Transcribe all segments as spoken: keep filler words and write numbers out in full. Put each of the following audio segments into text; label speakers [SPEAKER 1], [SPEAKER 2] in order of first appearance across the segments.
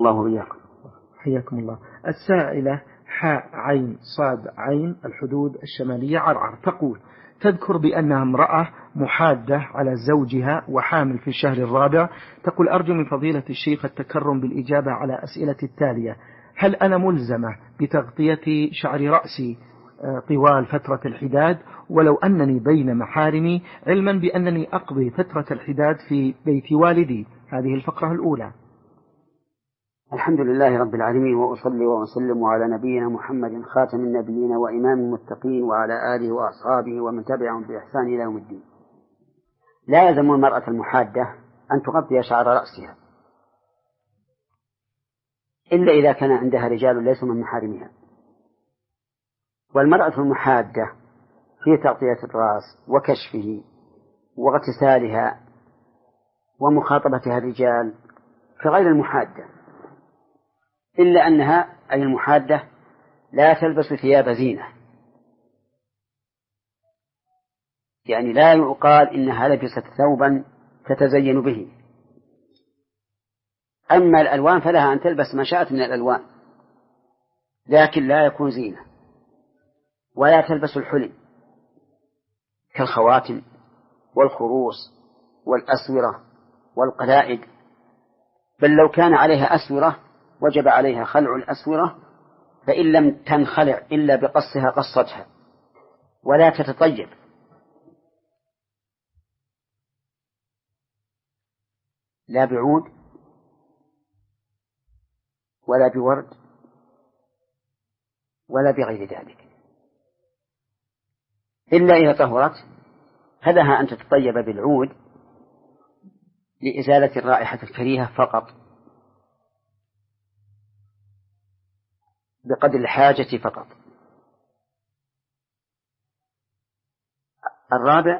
[SPEAKER 1] الله وإياكم.
[SPEAKER 2] حياكم الله. السائلة حاء عين صاد عين الحدود الشمالية عرعر تقول: تذكر بأنها امرأة محادة على زوجها وحامل في الشهر الرابع. تقول: أرجو من فضيلة الشيخ التكرم بالإجابة على أسئلة التالية: هل أنا ملزمة بتغطية شعر رأسي طوال فترة الحداد ولو أنني بين محارمي، علما بأنني أقضي فترة الحداد في بيت والدي؟ هذه الفقرة الأولى.
[SPEAKER 1] الحمد لله رب العالمين، وأصلي وأسلم على نبينا محمد خاتم النبيين وإمام المتقين وعلى آله وأصحابه ومن تبعهم بإحسان إلى يوم الدين. لا يلزم المرأة المحادة أن تغطي شعر رأسها إلا إذا كان عندها رجال ليسوا من محارمها. والمرأة المحادة في تغطية الرأس وكشفه واغتسالها ومخاطبتها الرجال في غير المحادة، إلا أنها أي المحادة لا تلبس ثياب زينة، يعني لا يقال إنها لبست ثوبا تتزين به. أما الألوان فلها أن تلبس ما شاءت من الألوان، لكن لا يكون زينة. ولا تلبس الحلي كالخواتم والخروص والأسورة والقلائد، بل لو كان عليها أسورة وجب عليها خلع الأسورة، فإن لم تنخلع إلا بقصها قصتها. ولا تتطيب، لا بعود ولا بورد ولا بغير ذلك، إلا إذا طهرت فلها أن تتطيب بالعود لإزالة الرائحة الكريهة فقط بقدر الحاجة فقط. الرابع: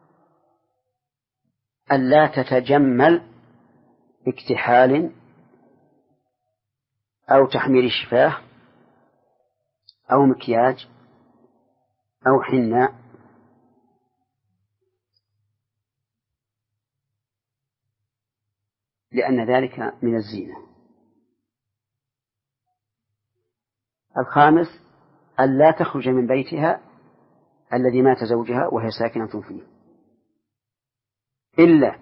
[SPEAKER 1] ألا تتجمل باكتحال أو تحمير شفاه أو مكياج أو حناء، لأن ذلك من الزينة. الخامس: ألا تخرج من بيتها الذي مات زوجها وهي ساكنة فيه إلا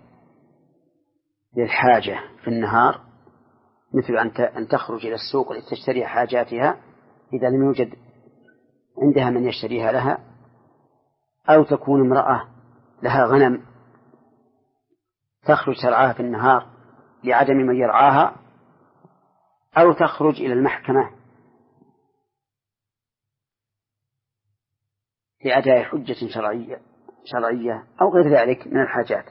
[SPEAKER 1] للحاجة في النهار، مثل أن تخرج إلى السوق لتشتري حاجاتها إذا لم يوجد عندها من يشتريها لها، أو تكون امرأة لها غنم تخرج ترعاها في النهار لعدم من يرعاها، أو تخرج إلى المحكمة لأداء حجة شرعية شرعية أو غير ذلك من الحاجات،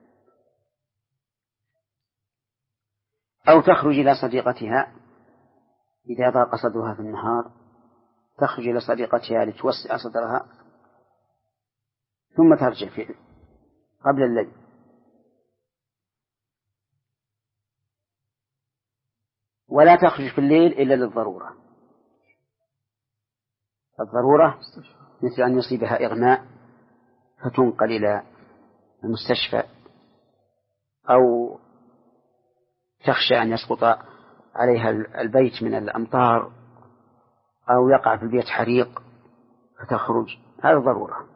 [SPEAKER 1] أو تخرج إلى صديقتها إذا ضاق صدرها في النهار، تخرج إلى صديقتها لتوسع صدرها ثم ترجع فيه قبل الليل. ولا تخرج في الليل إلا للضرورة. الضرورة مثل أن يصيبها إغماء فتنقل إلى المستشفى، أو تخشى أن يسقط عليها البيت من الأمطار، أو يقع في البيت حريق فتخرج، هذا ضرورة.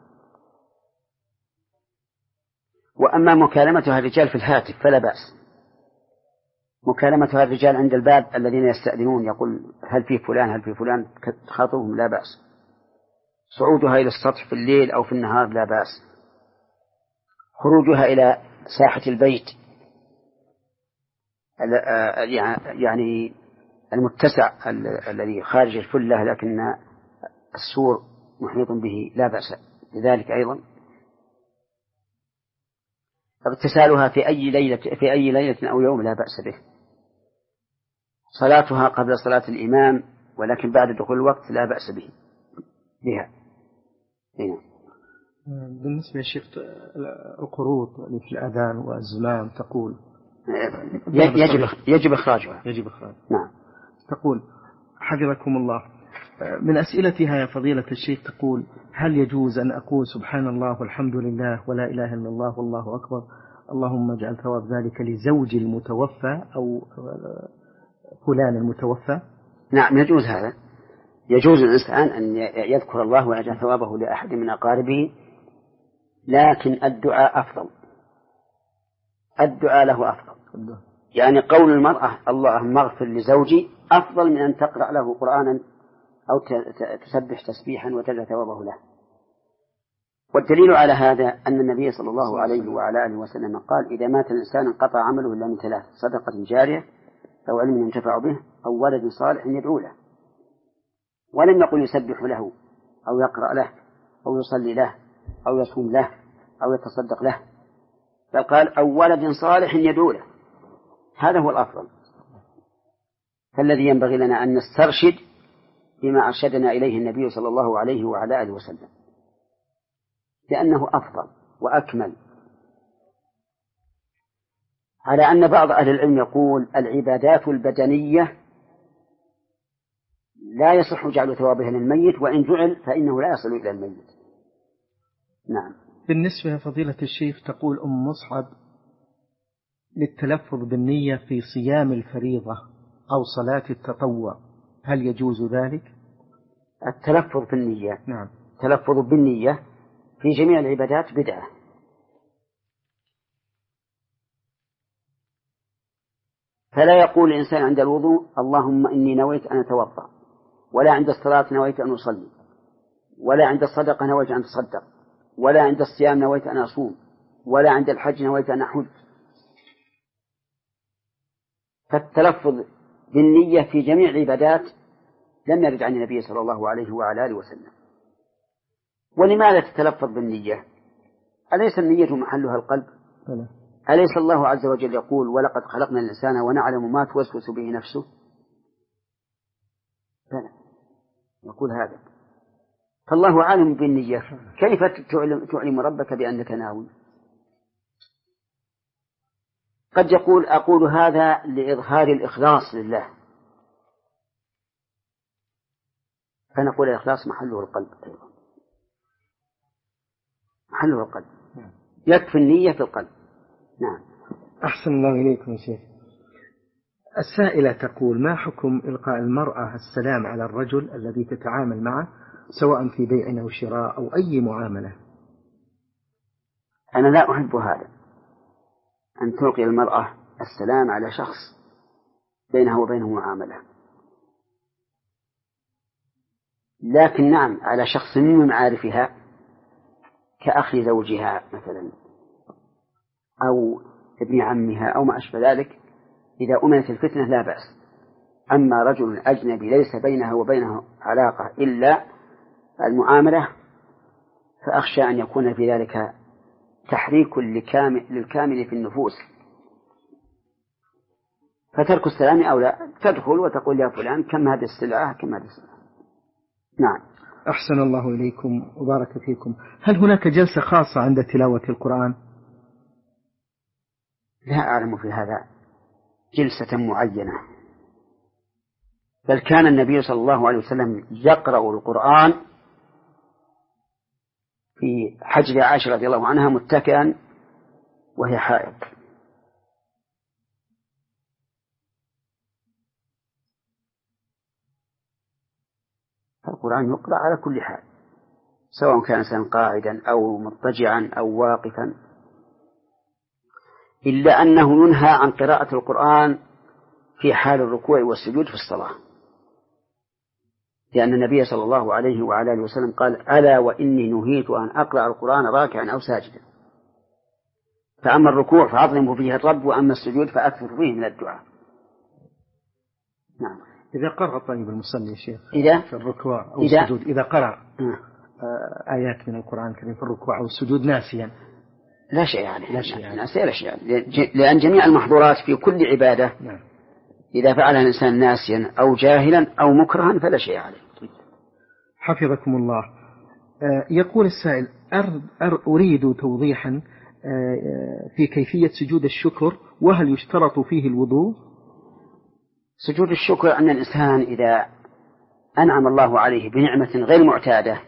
[SPEAKER 1] وأما مكالمتها الرجال في الهاتف فلا بأس. مكالمتها الرجال عند الباب الذين يستأذنون يقول هل في فلان هل في فلان تخاطبهم لا بأس. صعودها إلى السطح في الليل أو في النهار لا بأس. خروجها إلى ساحة البيت يعني المتسع الذي خارج الفلة لكن السور محيط به لا بأس لذلك أيضا. اغتسالها في أي ليلة في أي ليلة أو يوم لا بأس به. صلاتها قبل صلاة الإمام ولكن بعد دخول الوقت لا بأس به بها. هنا.
[SPEAKER 2] بالنسبة للشيخ القروط في الأذان والزمام تقول
[SPEAKER 1] يجب يجب إخراجها.
[SPEAKER 2] يجب إخراجها.
[SPEAKER 1] نعم.
[SPEAKER 2] تقول حفظكم الله من أسئلتها يا فضيلة الشيخ تقول هل يجوز أن أقول سبحان الله والحمد لله ولا إله إلا الله والله أكبر اللهم اجعل ثواب ذلك لزوج المتوفى أو فلان المتوفى؟
[SPEAKER 1] نعم يجوز هذا، يجوز الإنسان أن يذكر الله ويجعل ثوابه لأحد من أقاربه، لكن الدعاء أفضل، الدعاء له أفضل. يعني قول المرأة اللهم اغفر لزوجي أفضل من أن تقرأ له قرآنا أو تسبح تسبيحا وتجعل ثوابه له. والدليل على هذا أن النبي صلى الله عليه وعلى آله وسلم قال إذا مات الإنسان انقطع عمله إلا من ثلاث: صدقة جارية أو علم ينتفع به أو ولد صالح يدعو له. ولم يقل يسبح له أو يقرأ له أو يصلي له أو يصوم له أو يتصدق له، بل قال أو ولد صالح يدعو له. هذا هو الأفضل. فالذي ينبغي لنا أن نسترشد بما أرشدنا إليه النبي صلى الله عليه وعلى آله وسلم، لأنه أفضل وأكمل. على أن بعض أهل العلم يقول العبادات البدنية لا يصح جعل ثوابها للميت، وإن جعل فإنه لا يصل إلى الميت. نعم.
[SPEAKER 2] بالنسبة لفضيلة الشيخ، تقول أم مصعب للتلفظ بالنية في صيام الفريضة أو صلاة التطوع، هل يجوز ذلك؟
[SPEAKER 1] التلفظ بالنية،
[SPEAKER 2] نعم،
[SPEAKER 1] التلفظ بالنية في جميع العبادات بدعة. فلا يقول الإنسان عند الوضوء اللهم إني نويت أن أتوضأ، ولا عند الصلاة نويت أن أصلي، ولا عند الصدقة نويت أن أتصدق، ولا عند الصيام نويت أن أصوم، ولا عند الحج نويت أن أحج. فالتلفظ بالنية في جميع العبادات لم يرد عن النبي صلى الله عليه وعلى آله وسلم. ولماذا تتلفظ بالنية؟ أليس النية محلها القلب؟
[SPEAKER 2] بلى.
[SPEAKER 1] أليس الله عز وجل يقول ولقد خلقنا الإنسان ونعلم ما توسوس به نفسه؟ بلى، يقول هذا. فالله عالم بالنية، كيف تعلم, تعلم ربك بأنك ناوي؟ قد يقول أقول هذا لإظهار الإخلاص لله، فنقول الإخلاص محله القلب أيضا، محله القلب، يكفي النية في القلب. نعم.
[SPEAKER 2] أحسن الله إليكم يا شيخ. السائلة تقول ما حكم إلقاء المرأة السلام على الرجل الذي تتعامل معه سواء في بيع أو شراء أو أي معاملة؟
[SPEAKER 1] أنا لا أحب هذا، أن تلقي المرأة السلام على شخص بينها وبينه معاملة، لكن نعم على شخص من معارفها كأخ زوجها مثلا أو ابن عمها أو ما أشبه ذلك، إذا أمنت الفتنة لا بأس. أما رجل أجنبي ليس بينها وبينه علاقة إلا المعاملة، فأخشى أن يكون في ذلك تحريك للكامل في النفوس، فترك السلام أو لا، تدخل وتقول يا فلان كم هذه السلعة كم هذه السلعة. نعم.
[SPEAKER 2] أحسن الله إليكم وبارك فيكم. هل هناك جلسة خاصة عند تلاوة القرآن؟
[SPEAKER 1] لا أعلم في هذا جلسة معينة، بل كان النبي صلى الله عليه وسلم يقرأ القرآن في حجر عائشة رضي الله عنها متكئا وهي حائض. القرآن يقرأ على كل حال، سواء كان إنسان قاعدا أو مضطجعا أو واقفا، إلا أنه ينهى عن قراءة القرآن في حال الركوع والسجود في الصلاة، لأن النبي صلى الله عليه وعلى آله وسلم قال ألا وإني نهيت أن أقرأ القرآن راكعا أو ساجدا، فأما الركوع فأعظم فيه الرب، وأما السجود فأكثر فيه من الدعاء. نعم.
[SPEAKER 2] إذا قرأ طيب المصلي يا شيخ
[SPEAKER 1] إذا
[SPEAKER 2] في الركوع أو
[SPEAKER 1] إذا
[SPEAKER 2] السجود، إذا قرأ
[SPEAKER 1] م.
[SPEAKER 2] آيات من القرآن الكريم في الركوع أو السجود ناسيا
[SPEAKER 1] لا شيء عليه،
[SPEAKER 2] لا شيء عليه.
[SPEAKER 1] ناسيا لا شيء عليه، لأن جميع المحظورات في كل عبادة
[SPEAKER 2] نعم.
[SPEAKER 1] إذا فعلها الإنسان ناسيا أو جاهلا أو مكرها فلا شيء عليه.
[SPEAKER 2] حفظكم الله. يقول السائل أر أر أريد توضيحا في كيفية سجود الشكر، وهل يشترط فيه الوضوء؟
[SPEAKER 1] سجود الشكر أن الإنسان إذا أنعم الله عليه بنعمة غير معتادة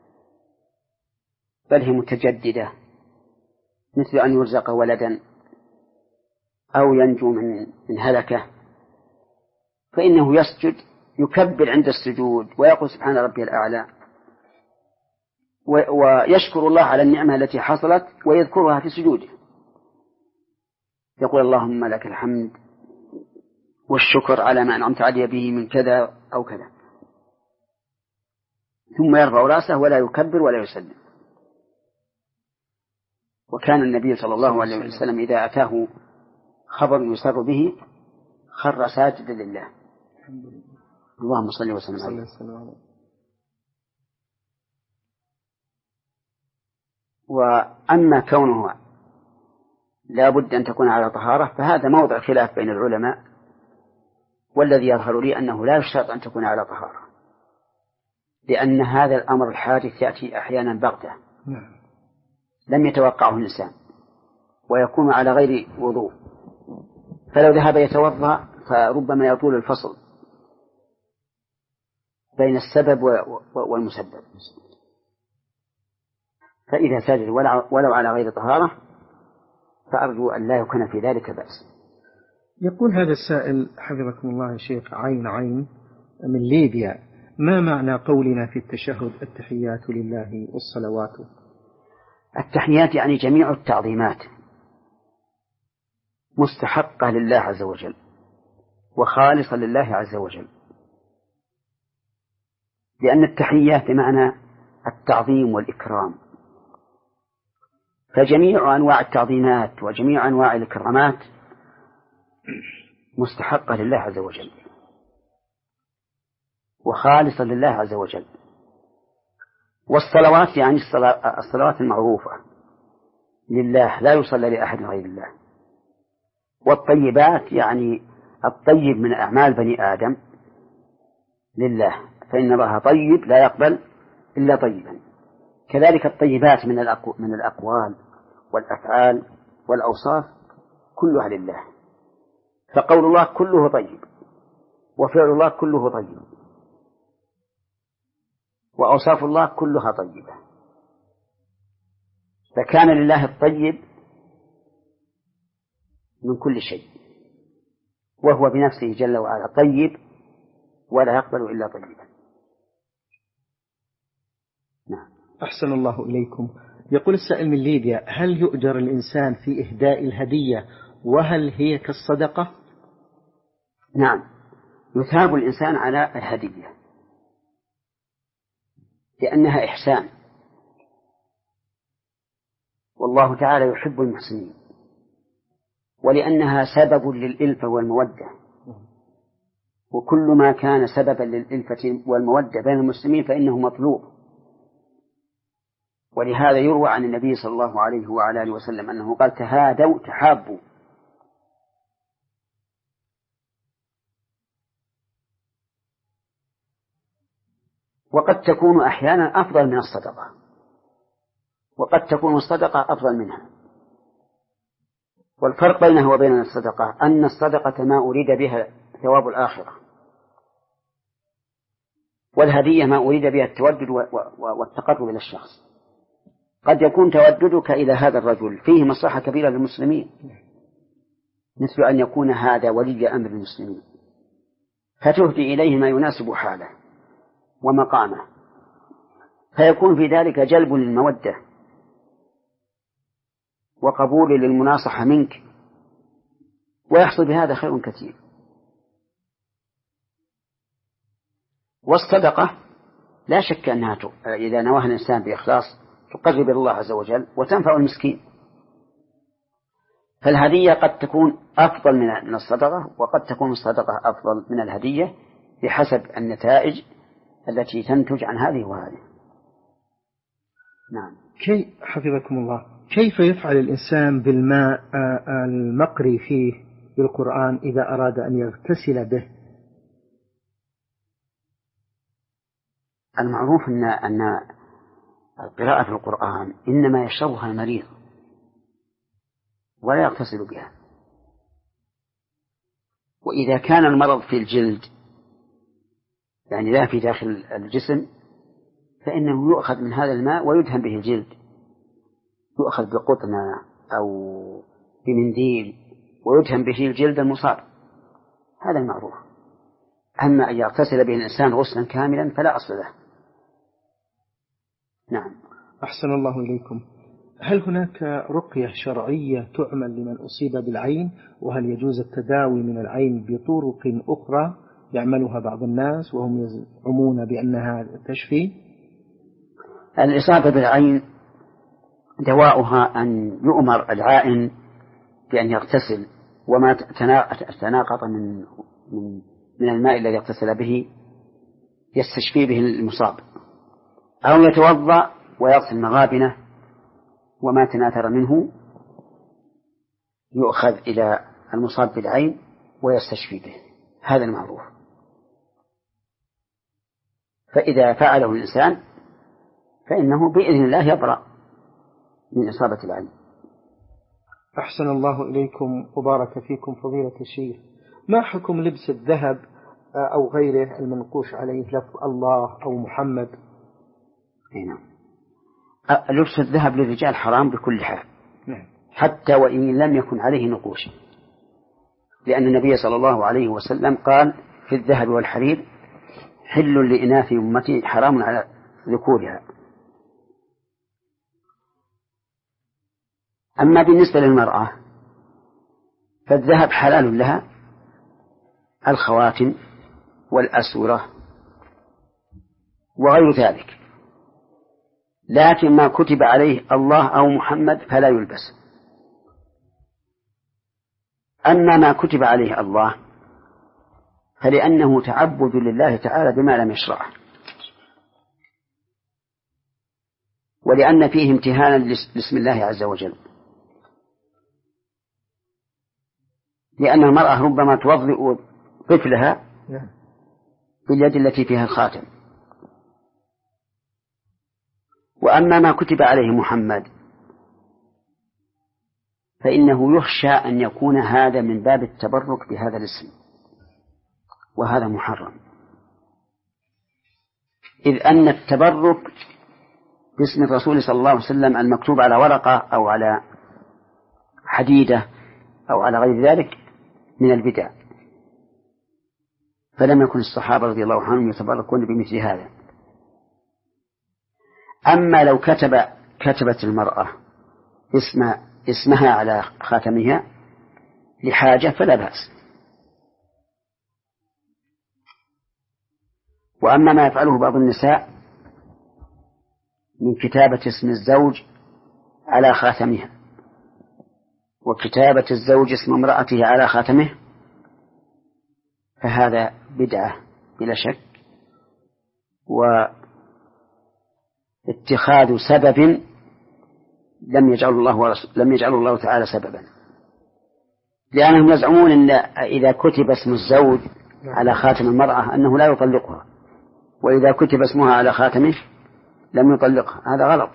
[SPEAKER 1] بل هي متجددة، مثل أن يرزق ولدا أو ينجو من من هلكة فإنه يسجد يكبر عند السجود ويقول سبحان ربي الأعلى، ويشكر الله على النعمة التي حصلت ويذكرها في سجوده، يقول اللهم لك الحمد والشكر على ما أنعمت علي به من كذا أو كذا، ثم يرفع رأسه ولا يكبر ولا يسلم. وكان النبي صلى الله عليه وسلم إذا أتاه خبر يسر به خر ساجدا لله. اللهم صل وسلم عليه. وأما كونه لا بد أن تكون على طهارة فهذا موضع خلاف بين العلماء، والذي يظهر لي أنه لا يشترط أن تكون على طهارة، لأن هذا الأمر الحادث يأتي أحيانا بغتة لم يتوقعه الإنسان ويكون على غير وضوء، فلو ذهب يتوضأ فربما يطول الفصل بين السبب والمسبب، فإذا سجد ولو على غير طهارة فأرجو أن لا يكون في ذلك بأس.
[SPEAKER 2] يقول هذا السائل حفظكم الله يا شيخ عين عين من ليبيا: ما معنى قولنا في التشهد التحيات لله والصلوات؟
[SPEAKER 1] التحيات يعني جميع التعظيمات مستحقة لله عز وجل وخالصة لله عز وجل، لأن التحيات بمعنى التعظيم والإكرام، فجميع أنواع التعظيمات وجميع أنواع الإكرامات مستحقة لله عز وجل وخالصة لله عز وجل. والصلوات يعني الصلوات المعروفة لله لا يصلى لأحد غير الله. والطيبات يعني الطيب من أعمال بني آدم لله، فإن الله طيب لا يقبل إلا طيبا. كذلك الطيبات من من الأقوال والأفعال والأوصاف كلها لله، فقول الله كله طيب وفعل الله كله طيب وأوصاف الله كلها طيبة، فكان لله الطيب من كل شيء، وهو بنفسه جل وعلا طيب ولا يقبل إلا طيبا. نعم.
[SPEAKER 2] أحسن الله إليكم. يقول السائل من ليبيا: هل يؤجر الإنسان في إهداء الهدية وهل هي كالصدقة؟
[SPEAKER 1] نعم، يثاب الإنسان على الهدية لأنها إحسان، والله تعالى يحب المحسنين، ولأنها سبب للإلفة والمودة، وكل ما كان سببا للإلفة والمودة بين المسلمين فإنه مطلوب. ولهذا يروى عن النبي صلى الله عليه وعلى آله وسلم أنه قال: تهادوا تحابوا. وقد تكون أحيانا أفضل من الصدقة، وقد تكون الصدقة أفضل منها. والفرق بينه وبين الصدقة أن الصدقة ما أريد بها ثواب الآخرة، والهدية ما أريد بها التودد والتقرب إلى الشخص. قد يكون توددك إلى هذا الرجل فيه مصلحة كبيرة للمسلمين، مثل أن يكون هذا ولي أمر المسلمين فتهدي إليه ما يناسب حاله ومقامه، فيكون في ذلك جلب للمودة وقبول للمناصحة منك، ويحصل بهذا خير كثير. والصدقة لا شك أنها إذا نواها الإنسان بإخلاص تقرب إلى الله عز وجل وتنفع المسكين. فالهدية قد تكون أفضل من الصدقة، وقد تكون الصدقة أفضل من الهدية بحسب النتائج التي تنتج عن هذه وهذه. نعم.
[SPEAKER 2] كيف حفظكم الله كيف يفعل الإنسان بالماء المقري فيه بالقرآن إذا أراد أن يغتسل به؟
[SPEAKER 1] المعروف أن أن القراءة في القرآن إنما يشربها المريض ولا يغتسل بها. وإذا كان المرض في الجلد يعني لا في داخل الجسم فإنه يؤخذ من هذا الماء ويدهن به الجلد، يؤخذ بقطنة أو بمنديل ويدهن به الجلد المصاب، هذا المعروف. أما أن يغتسل به الإنسان غسلا كاملا فلا أصل له. نعم.
[SPEAKER 2] أحسن الله إليكم. هل هناك رقية شرعية تعمل لمن أصيب بالعين؟ وهل يجوز التداوي من العين بطرق أخرى يعملها بعض الناس وهم يزعمون بأنها تشفي؟
[SPEAKER 1] الإصابة بالعين دواؤها أن يؤمر العائن بأن يغتسل، وما تناقض من من من الماء الذي يغتسل به يستشفي به المصاب، أو يتوضأ ويغسل مغابنه وما تناثر منه يؤخذ إلى المصاب بالعين ويستشفي به، هذا المعروف. فإذا فعله الإنسان فإنه بإذن الله يبرأ من إصابة العين.
[SPEAKER 2] أحسن الله إليكم وبارك فيكم فضيلة الشيخ. ما حكم لبس الذهب أو غيره المنقوش عليه لفظ الله أو محمد؟
[SPEAKER 1] نعم. لبس الذهب للرجال حرام بكل حال، حتى وإن لم يكن عليه نقوش، لأن النبي صلى الله عليه وسلم قال في الذهب والحرير حل لإناث أمتي حرام على ذكورها. أما بالنسبة للمرأة فالذهب حلال لها الخواتم والأسورة وغير ذلك، لكن ما كتب عليه الله أو محمد فلا يلبس. أما ما كتب عليه الله فلأنه تعبد لله تعالى بما لم يشرعه، ولأن فيه امتهانا لاسم الله عز وجل، لأن المرأة ربما توضئ طفلها باليد التي فيها الخاتم. وأما ما كتب عليه محمد فإنه يخشى أن يكون هذا من باب التبرك بهذا الاسم، وهذا محرم، إذ أن التبرك باسم الرسول صلى الله عليه وسلم المكتوب على ورقة أو على حديدة أو على غير ذلك من البدع، فلم يكن الصحابة رضي الله عنهم يتبركون بمثل هذا. أما لو كتب كتبت المرأة اسم اسمها على خاتمها لحاجة فلا بأس. وأما ما يفعله بعض النساء من كتابة اسم الزوج على خاتمها وكتابة الزوج اسم امرأته على خاتمه فهذا بدعة بلا شك، واتخاذ سبب لم يجعل الله لم يجعل الله تعالى سببا، لأنهم يزعمون أن إذا كتب اسم الزوج على خاتم المرأة أنه لا يطلقها، وإذا كتب اسمها على خاتمه لم يطلقها. هذا غلط،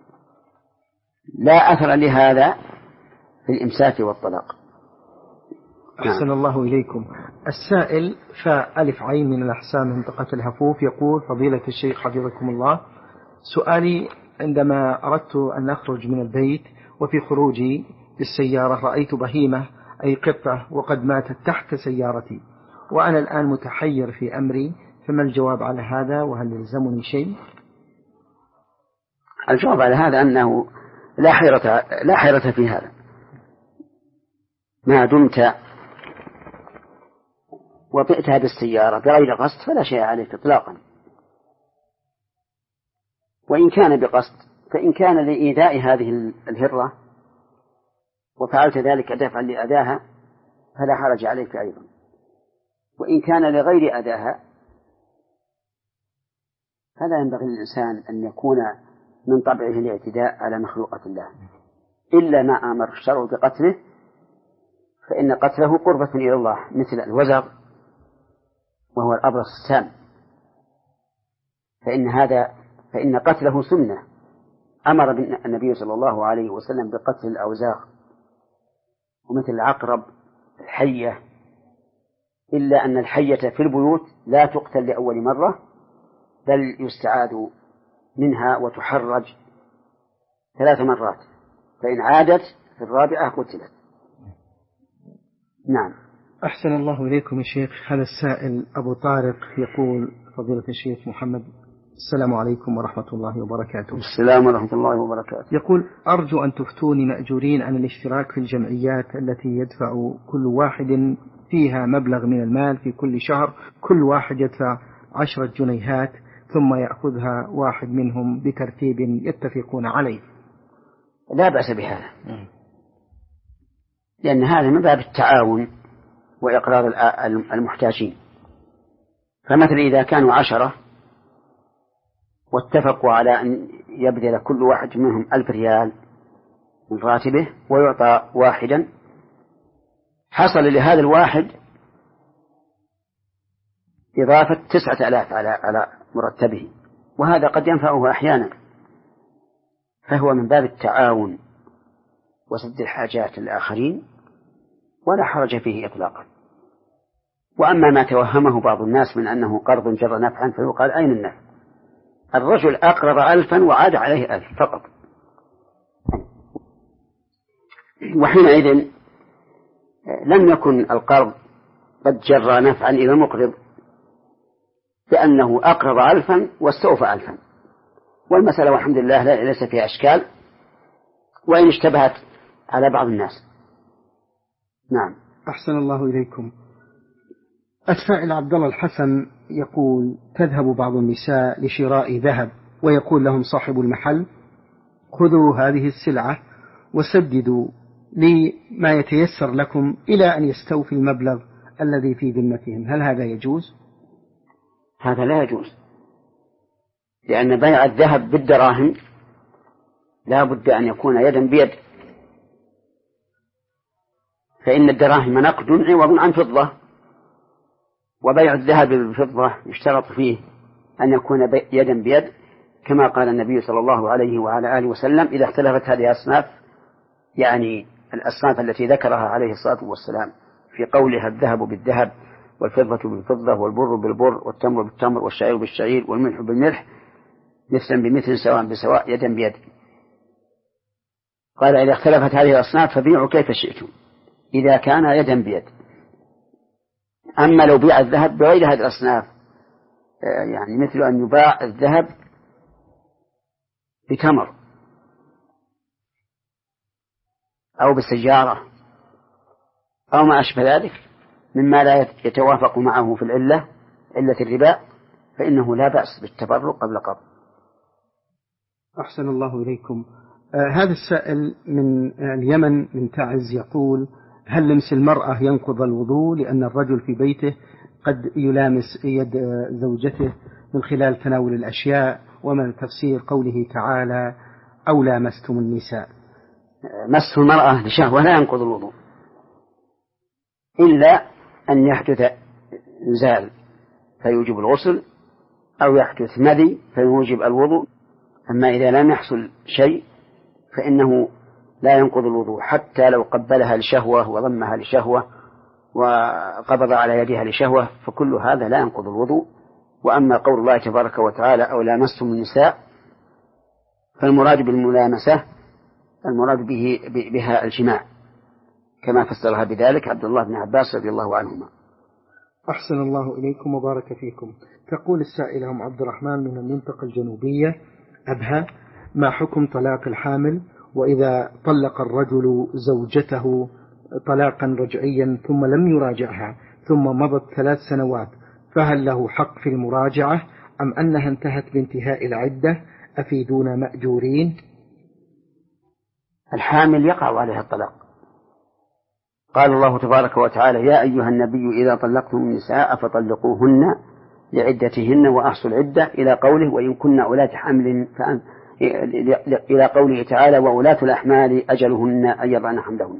[SPEAKER 1] لا أثر لهذا في الإمساك والطلاق.
[SPEAKER 2] أحسن الله إليكم. السائل فاء ألف عين من الأحسان منطقة الهفوف يقول: فضيلة الشيخ حفظكم الله، سؤالي: عندما أردت أن أخرج من البيت وفي خروجي بالسيارة رأيت بهيمة أي قطة وقد ماتت تحت سيارتي، وأنا الآن متحير في أمري، فما الجواب على هذا وهل يلزمني شيء؟
[SPEAKER 1] الجواب على هذا أنه لا حيرة لا حيرة في هذا، ما دمت وطئتها بالسيارة بغير قصد فلا شيء عليك إطلاقا، وإن كان بقصد فإن كان لإيذاء هذه الهرة وفعلت ذلك دفعا لأذاها فلا حرج عليك أيضا، وإن كان لغير أذاها فلا ينبغي للإنسان أن يكون من طبعه الاعتداء على مخلوقة الله، إلا ما أمر الشرع بقتله، فإن قتله قربة إلى الله، مثل الوزغ وهو الأبرص السام، فإن هذا فإن قتله سنة، أمر النبي صلى الله عليه وسلم بقتل الأوزاغ، ومثل العقرب الحية، إلا أن الحية في البيوت لا تقتل لأول مرة، بل يستعاد منها وتحرج ثلاث مرات، فإن عادت في الرابعة قتلت. نعم.
[SPEAKER 2] أحسن الله إليكم يا شيخ. هذا السائل أبو طارق يقول: فضيلة الشيخ محمد، السلام عليكم ورحمة الله وبركاته.
[SPEAKER 1] السلام ورحمة الله وبركاته.
[SPEAKER 2] يقول: أرجو أن تفتوني مأجورين عن الاشتراك في الجمعيات التي يدفع كل واحد فيها مبلغ من المال في كل شهر، كل واحد يدفع عشرة جنيهات ثم يأخذها واحد منهم بترتيب يتفقون عليه.
[SPEAKER 1] لا بأس بهذا، لأن هذا من باب التعاون وإقرار المحتاجين. فمثلا إذا كانوا عشرة واتفقوا على أن يبذل كل واحد منهم ألف ريال من راتبه ويعطى واحدا، حصل لهذا الواحد إضافة تسعة آلاف على على مرتبه، وهذا قد ينفعه أحيانا، فهو من باب التعاون وسد الحاجات الآخرين، ولا حرج فيه إطلاقا. وأما ما توهمه بعض الناس من أنه قرض جر نفعا، فيقال: أين النفع؟ الرجل أقرض ألفا وعاد عليه ألف فقط، وحينئذ لم يكن القرض قد جر نفعا إلى المقرض، لأنه أقرض ألفا واستوفى ألفا، والمسألة والحمد لله ليس فيها أشكال، وإن اشتبهت على بعض الناس. نعم.
[SPEAKER 2] أحسن الله إليكم. السائل عبد الله الحسن يقول: تذهب بعض النساء لشراء ذهب، ويقول لهم صاحب المحل: خذوا هذه السلعة وسددوا لي ما يتيسر لكم إلى أن يستوفي المبلغ الذي في ذمتهم، هل هذا يجوز؟
[SPEAKER 1] هذا لا يجوز، لأن بيع الذهب بالدراهم لا بد أن يكون يدا بيد، فإن الدراهم نقد عوض عن فضة، وبيع الذهب بالفضة يشترط فيه أن يكون يدا بيد، كما قال النبي صلى الله عليه وعلى آله وسلم: إذا اختلفت هذه الأصناف، يعني الأصناف التي ذكرها عليه الصلاة والسلام في قولها: الذهب بالذهب، والفضة بالفضة، والبر بالبر، والتمر بالتمر، والشعير بالشعير، والملح بالملح، مثلا بمثل سواء بسواء يدا بيد. قال: إذا اختلفت هذه الأصناف فبيعوا كيف شئتم إذا كان يدا بيد. أما لو بيع الذهب بغير هذه الأصناف، يعني مثل أن يباع الذهب بتمر أو بسجارة أو ما أشبه ذلك مما لا يتوافق معه في العلة علة الربا، فإنه لا بأس بالتبرع قبل قبض.
[SPEAKER 2] أحسن الله إليكم. آه هذا السائل من اليمن من تعز يقول: هل لمس المرأة ينقض الوضوء لأن الرجل في بيته قد يلامس يد زوجته من خلال تناول الأشياء، وما تفسير قوله تعالى: أو لامستم النساء؟
[SPEAKER 1] مس المرأة لشهوة لا ينقض الوضوء، إلا أن يحدث إنزال فيوجب الغسل، أو يحدث مذي فيوجب الوضوء. أما إذا لم يحصل شيء فإنه لا ينقض الوضوء، حتى لو قبلها لشهوة وضمها لشهوة وقبض على يدها لشهوة، فكل هذا لا ينقض الوضوء. وأما قول الله تبارك وتعالى: أو لامستم النساء، فالمراد بالملامسة المراد به بها الجماع، كما فسرها بذلك عبد الله بن عباس رضي الله عنهما.
[SPEAKER 2] أحسن الله إليكم وبارك فيكم. تقول السائلة أم عبد الرحمن من المنطقة الجنوبية أبها: ما حكم طلاق الحامل، وإذا طلق الرجل زوجته طلاقا رجعيا ثم لم يراجعها ثم مضت ثلاث سنوات، فهل له حق في المراجعة أم أنها انتهت بانتهاء العدة؟ أفيدونا مأجورين.
[SPEAKER 1] الحامل يقع عليها الطلاق. قال الله تبارك وتعالى: يا أيها النبي إذا طلقتم النساء فطلقوهن لعدتهن وأحصوا العدة، إلى قوله: وإن كن أولات حمل فأن إلى قوله تعالى: وأولاة الأحمال أجلهن أن يضعن حملهن.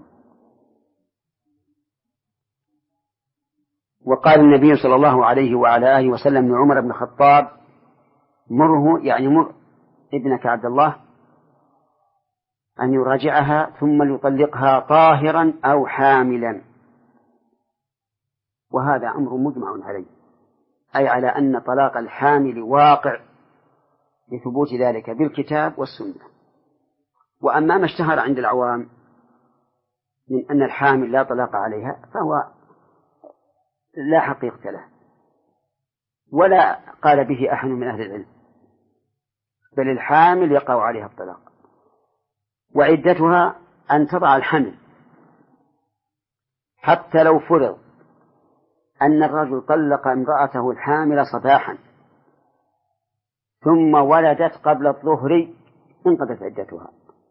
[SPEAKER 1] وقال النبي صلى الله عليه وعلى آله وسلم لعمر بن الخطاب: مره، يعني مر ابنك عبد الله أن يراجعها ثم يطلقها طاهرا أو حاملا. وهذا أمر مجمع عليه، أي على أن طلاق الحامل واقع لثبوت ذلك بالكتاب والسنة. وأما ما اشتهر عند العوام من أن الحامل لا طلاق عليها، فهو لا حقيقة له، ولا قال به أحد من أهل العلم، بل الحامل يقع عليها الطلاق. وعدتها أن تضع الحمل، حتى لو فرض أن الرجل طلق امرأته الحامل صباحا ثم ولدت قبل الظهر انقضت عدتها،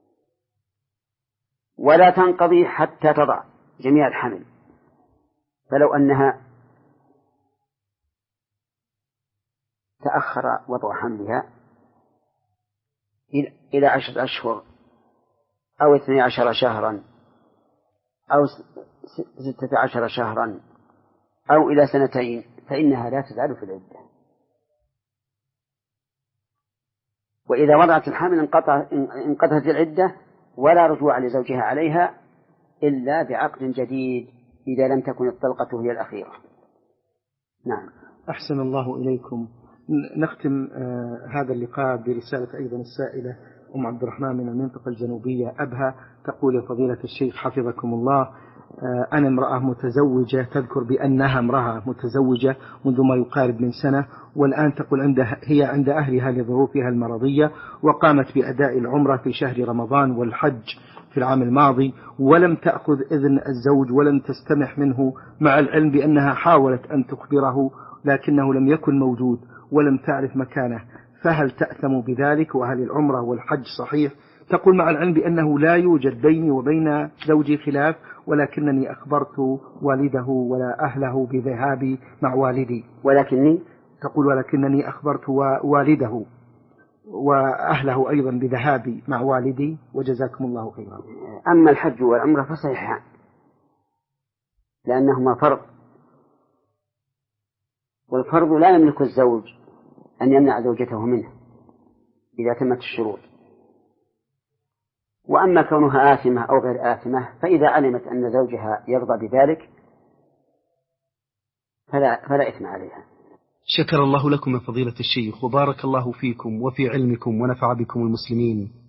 [SPEAKER 1] ولا تنقضي حتى تضع جميع الحمل. فلو أنها تأخر وضع حملها إلى عشرة أشهر أو اثني عشر شهرا أو ستة عشر شهرا أو إلى سنتين فإنها لا تزال في العدة. وإذا وضعت الحمل انقطع انقطعت العدة ولا رجوع لزوجها عليها إلا بعقد جديد إذا لم تكن الطلقة هي الأخيرة. نعم.
[SPEAKER 2] أحسن الله إليكم. نختم آه هذا اللقاء برسالة أيضا السائلة أم عبد الرحمن من المنطقة الجنوبية أبها، تقول: يا فضيلة الشيخ حفظكم الله، آه أنا امرأة متزوجة، تذكر بأنها امرأة متزوجة منذ ما يقارب من سنة، والآن تقول عندها هي عند أهلها لظروفها المرضية، وقامت بأداء العمرة في شهر رمضان والحج في العام الماضي، ولم تأخذ إذن الزوج ولم تستمح منه، مع العلم بأنها حاولت أن تخبره لكنه لم يكن موجود ولم تعرف مكانه، فهل تأثم بذلك؟ وهل العمرة والحج صحيح؟ تقول: مع العلم بأنه لا يوجد بيني وبين زوجي خلاف، ولكنني أخبرت والده ولا أهله بذهابي مع والدي.
[SPEAKER 1] ولكني
[SPEAKER 2] تقول: ولكنني أخبرت والده وأهله أيضا بذهابي مع والدي، وجزاكم الله خيرا.
[SPEAKER 1] أما الحج والعمرة فصحيحان لأنهما فرض، والفرض لا يملك الزوج أن يمنع زوجته منه إذا تمت الشروط. وأما كونها آثمة أو غير آثمة فإذا علمت أن زوجها يرضى بذلك فلا, فلا إثم عليها.
[SPEAKER 3] شكر الله لكم يا فضيلة الشيخ، وبارك الله فيكم وفي علمكم ونفع بكم المسلمين.